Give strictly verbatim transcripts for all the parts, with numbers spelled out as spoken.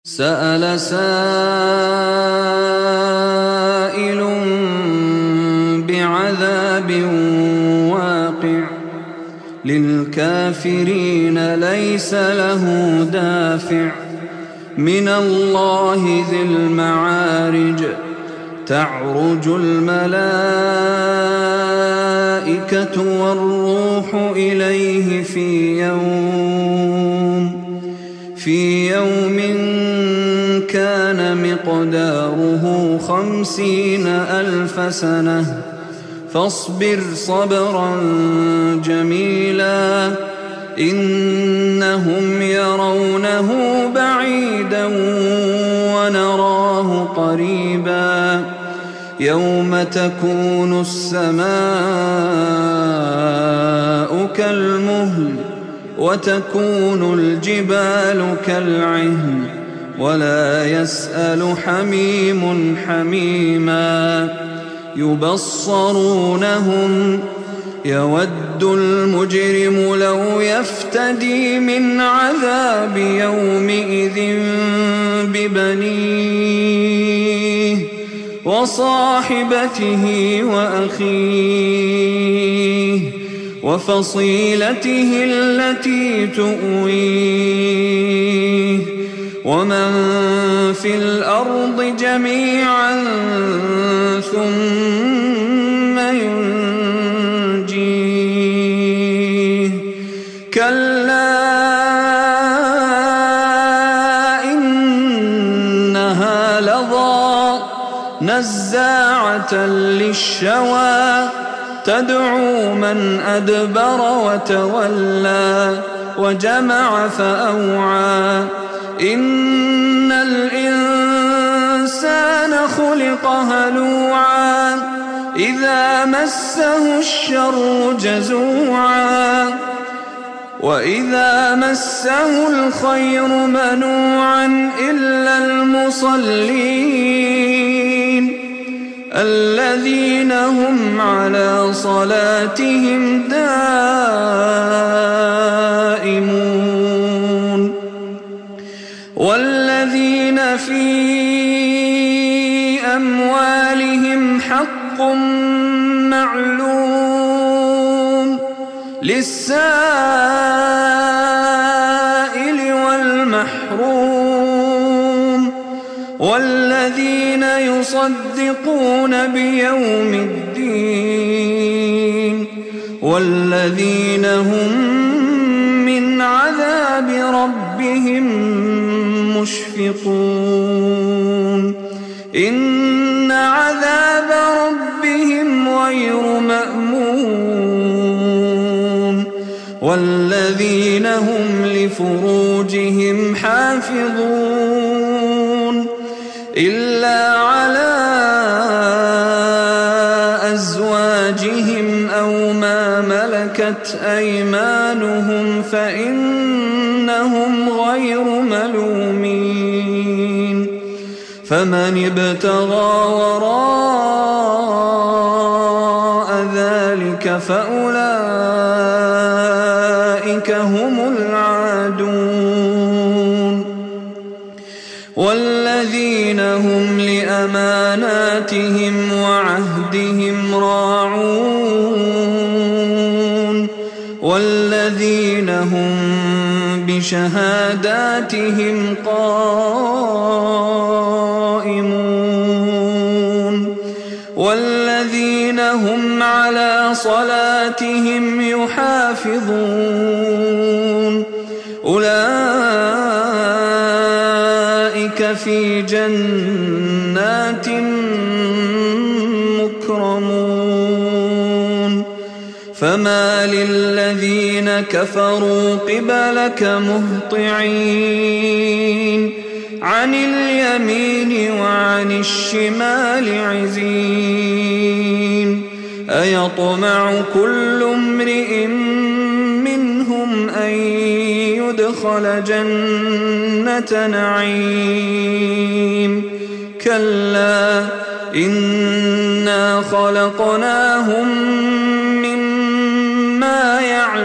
سأل سائل بعذاب واقع للكافرين ليس له دافع من الله ذي المعارج تعرج الملائكة والروح إليه في يوم في يوم كان مقداره خمسين ألف سنة فاصبر صبرا جميلا إنهم يرونه بعيدا ونراه قريبا يوم تكون السماء كالمهل وتكون الجبال كالعهن ولا يسأل حميم حميما يبصرونهم يود المجرم لو يفتدي من عذاب يومئذ ببنيه وصاحبته وأخيه وفصيلته التي تؤويه ومن في الأرض جميعا ثم ينجيه كلا إنها لظى نزاعة للشوى تدعو من أدبر وتولى وجمع فأوعى إن الإنسان خلق هلوعا إذا مسه الشر جزوعا وإذا مسه الخير منوعا إلا المصلين الذين هم على صلاتهم دائمون والذين في أموالهم حق معلوم للسائل والمحروم والذين يصدقون بيوم الدين والذين هم من عذاب ربهم مشفقون إن عذاب ربهم غير مأمون والذين هم لفروجهم حافظون إلا على أزواجهم أو ما ملكت أيمانهم فإنهم غير ملومين فمن ابتغى وراء ذلك فأولئك هم العادون والذين هم لأماناتهم وعهدهم راعون والذين هم بشهاداتهم قائمون والذين هم على صلاتهم يحافظون أولئك في جنات مكرمون فما للذين كفروا قبلك مهطعين عن اليمين وعن الشمال عزين أيطمع كل امرئ منهم أن يدخل جنة نعيم كلا إنا خلقناهم مما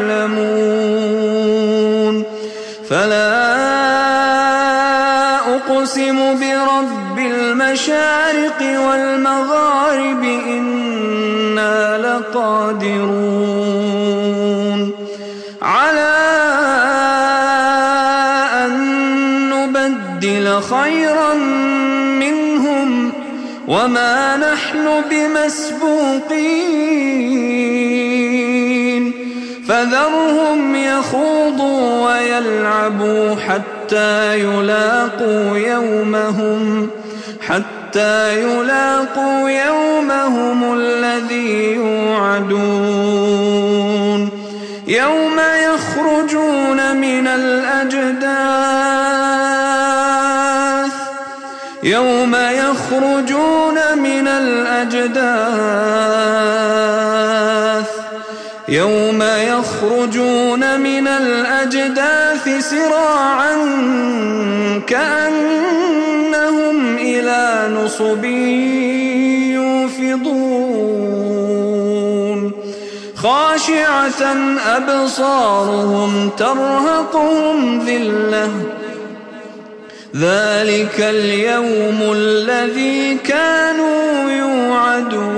يعلمون فلا أقسم برب المشارق والمغارب إنا لقادرون على أن نبدل خيرا منهم وما نحن بمسبوقين فذرهم يخوضوا ويلعبوا حتى يلاقوا يومهم حتى يلاقوا يومهم الذي يوعدون يوم يخرجون من الأجداث يوم يخرجون من الأجداث يوم يخرجون من الأجداث سراعا كأنهم إلى نصب يوفضون خاشعة أبصارهم ترهقهم ذلة ذلك اليوم الذي كانوا يوعدون